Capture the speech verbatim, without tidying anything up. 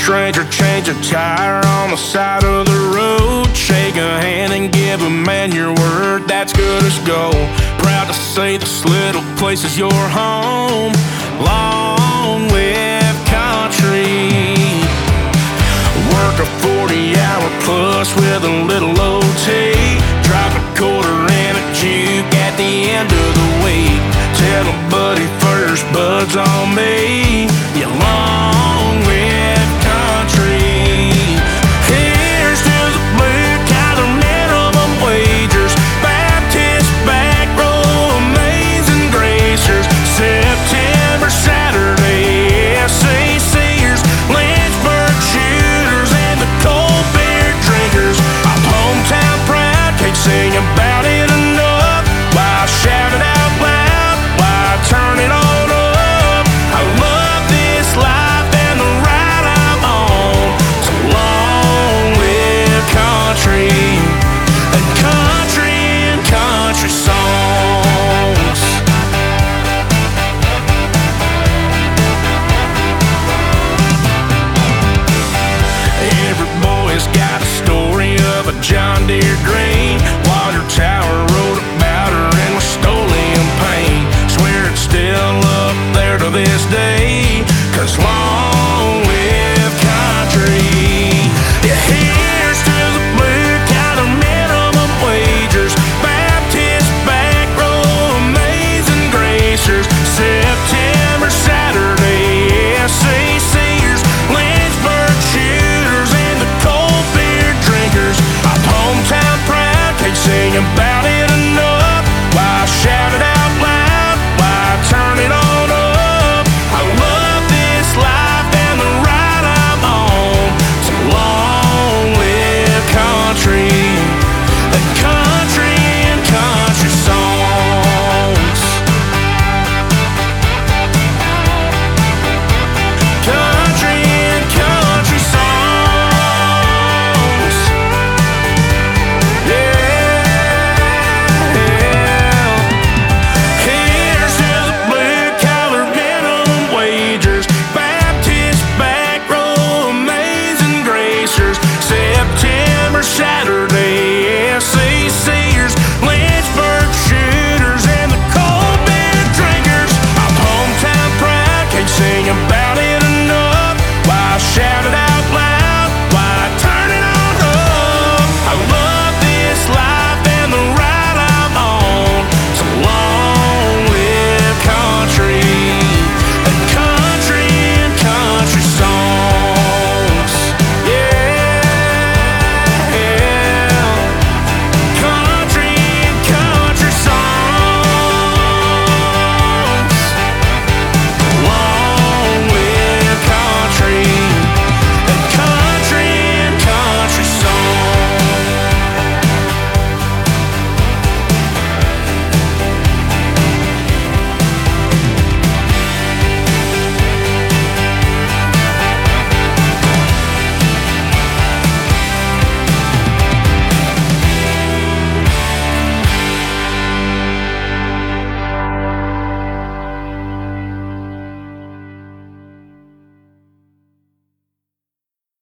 stranger change a tire on the side of the road. Shake a hand and give a man your word, that's good as gold. Proud to say this little place is your home. Long live country. Work a forty hour plus with a little O T. Drop a quarter in a juke at the end of the week. Tell a buddy first, bud's on me. You long live country. Here's to the blue collar minimum wagers, Baptist back row amazing gracers, September Saturday S A Cers, Lynchburg shooters and the cold beer drinkers. I'm hometown proud, can't sing about it enough. Why shout it out loud? Why turn it on up? I love this life and the ride I'm on. So long live country and country and country songs. Every boy's got a story of a John Deere green. Water tower wrote about her and was stolen pain. Swear it's still up there to this day, 'cause long